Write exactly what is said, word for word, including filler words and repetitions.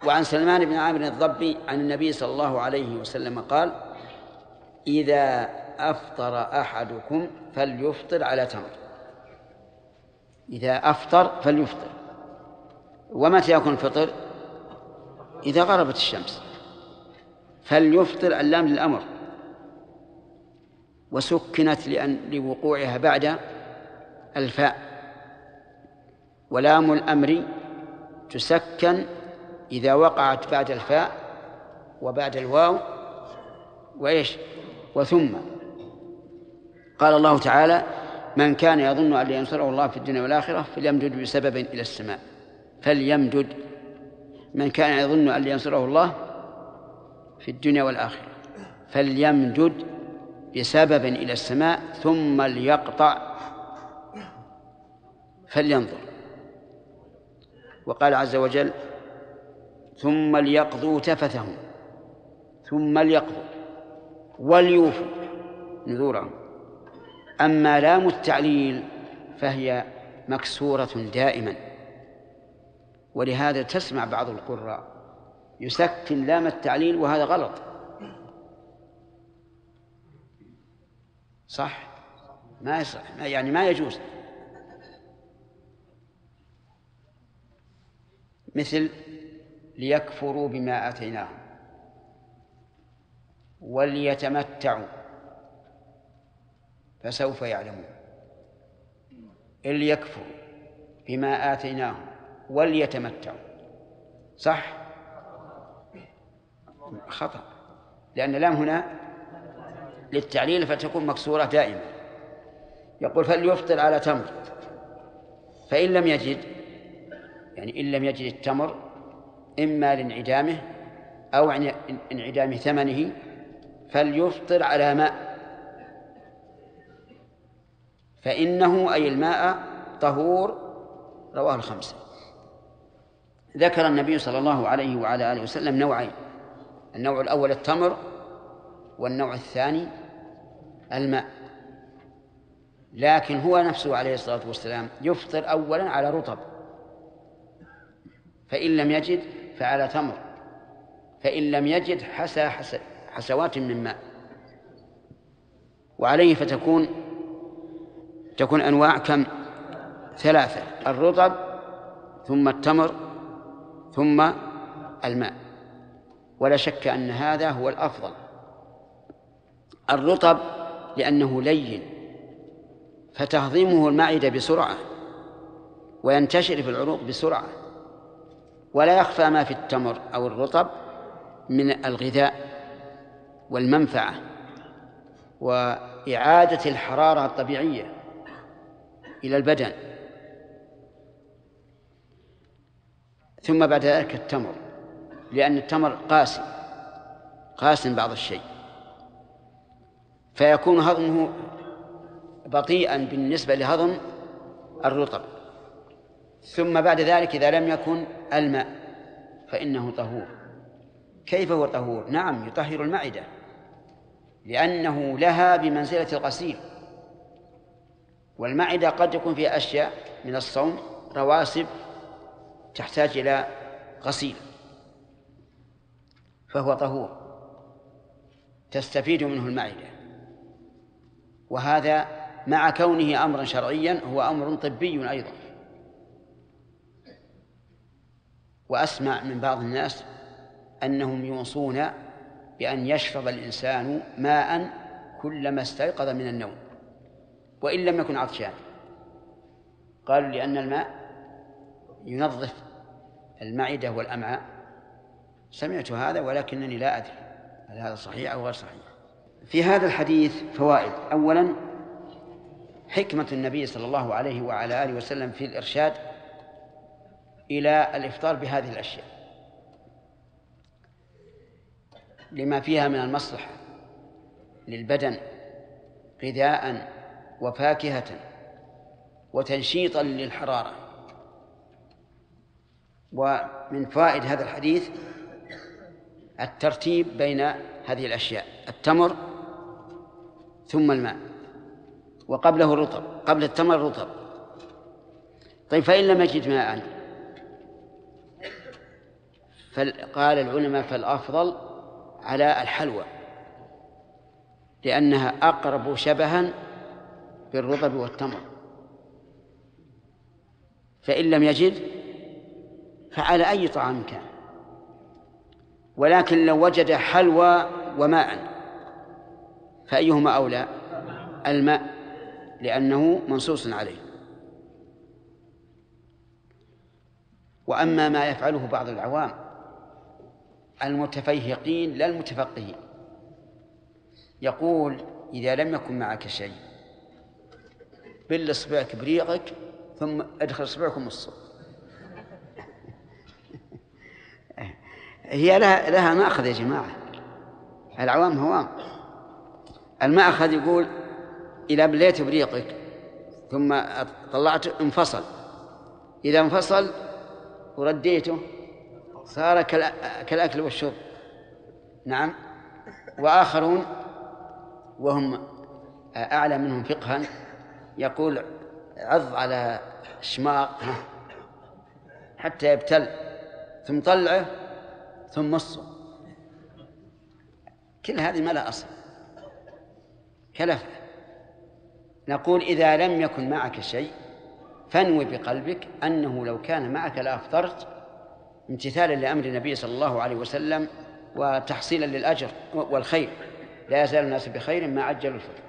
وعن سلمان بن عامر الضبي عن النبي صلى الله عليه وسلم قال: إذا أفطر أحدكم فليفطر على تمر. إذا أفطر فليفطر. ومتى يكون الفطر؟ إذا غربت الشمس. فليفطر اللام للأمر، وسكنت لأن لوقوعها بعد الفاء، ولام الأمر تسكن إذا وقعت بعد الفاء وبعد الواو وإيش وثم. قال الله تعالى: من كان يظن أن ينصره الله في الدنيا والآخرة فليمدد بسبب إلى السماء. فليمدد. من كان يظن أن ينصره الله في الدنيا والآخرة فليمدد بسبب إلى السماء ثم ليقطع فلينظر. وقال عز وجل: ثم ليقضوا تفثهم. ثم ليقضوا وليوفوا نذورهم. أما لام التعليل فهي مكسورة دائما، ولهذا تسمع بعض القراء يسكن لام التعليل وهذا غلط. صح؟ ما يصح، يعني ما يجوز. مثل ليكفروا بما آتيناهم وليتمتعوا فسوف يعلمون. ليكفروا بما آتيناهم وليتمتعوا. صح؟ خطأ، لأن اللام هنا للتعليل فتكون مكسورة دائما. يقول: فليفطر على تمر، فإن لم يجد، يعني إن لم يجد التمر إما لانعدامه أو انعدام ثمنه فليفطر على ماء، فإنه أي الماء طهور. رواه الخمسة. ذكر النبي صلى الله عليه وعلى آله وسلم نوعين: النوع الأول التمر، والنوع الثاني الماء. لكن هو نفسه عليه الصلاة والسلام يفطر أولا على رطب، فإن لم يجد فعلى تمر، فإن لم يجد حسى حسوات من ماء. وعليه فتكون تكون أنواع كم؟ ثلاثة: الرطب ثم التمر ثم الماء. ولا شك أن هذا هو الأفضل. الرطب لأنه لين فتهضمه المعدة بسرعة وينتشر في العروق بسرعة، ولا يخفى ما في التمر أو الرطب من الغذاء والمنفعة وإعادة الحرارة الطبيعية إلى البدن. ثم بعد ذلك التمر، لأن التمر قاسي قاس بعض الشيء، فيكون هضمه بطيئا بالنسبة لهضم الرطب. ثم بعد ذلك إذا لم يكن الماء فإنه طهور. كيف هو طهور؟ نعم، يطهر المعدة، لأنه لها بمنزلة الغسيل. والمعدة قد يكون فيها أشياء من الصوم رواسب تحتاج إلى غسيل، فهو طهور تستفيد منه المعدة. وهذا مع كونه أمرا شرعيا هو أمر طبي أيضا. وأسمع من بعض الناس أنهم يوصون بأن يشرب الإنسان ماء كلما استيقظ من النوم وإن لم يكن عطشان. قالوا لأن الماء ينظف المعدة والأمعاء. سمعت هذا ولكنني لا أدري هل هذا صحيح أو غير صحيح. في هذا الحديث فوائد. أولا، حكمة النبي صلى الله عليه وعلى آله وسلم في الإرشاد إلى الإفطار بهذه الأشياء لما فيها من المصلحة للبدن غذاء وفاكهة وتنشيطا للحرارة. ومن فوائد هذا الحديث الترتيب بين هذه الأشياء: التمر ثم الماء، وقبله الرطب، قبل التمر رطب. طيب فإن لم يجد ماء فقال العلماء فالأفضل على الحلوى لأنها أقرب شبها بالرطب والتمر، فإن لم يجد فعلى أي طعام كان. ولكن لو وجد حلوى وماء فأيهما أولى؟ الماء، لأنه منصوص عليه. وأما ما يفعله بعض العوام المتفيهقين لا المتفقهين، يقول إذا لم يكن معك شيء بل إصبعك بريقك ثم ادخل إصبعك الصوت. هي لها, لها مأخذ يا جماعة، العوام هوام. المأخذ يقول إذا بليت بريقك ثم طلعت انفصل، إذا انفصل ورديته صار كالأكل والشرب. نعم. وآخرون وهم أعلى منهم فقها يقول عض على شماغ حتى يبتل ثم طلعه ثم مصه. كل هذه ما لا أصل، كلف. نقول إذا لم يكن معك شيء فانوي بقلبك أنه لو كان معك لأفطرت امتثالا لأمر النبي صلى الله عليه وسلم وتحصيلا للأجر والخير. لا يزال الناس بخير ما عجلوا الفطر.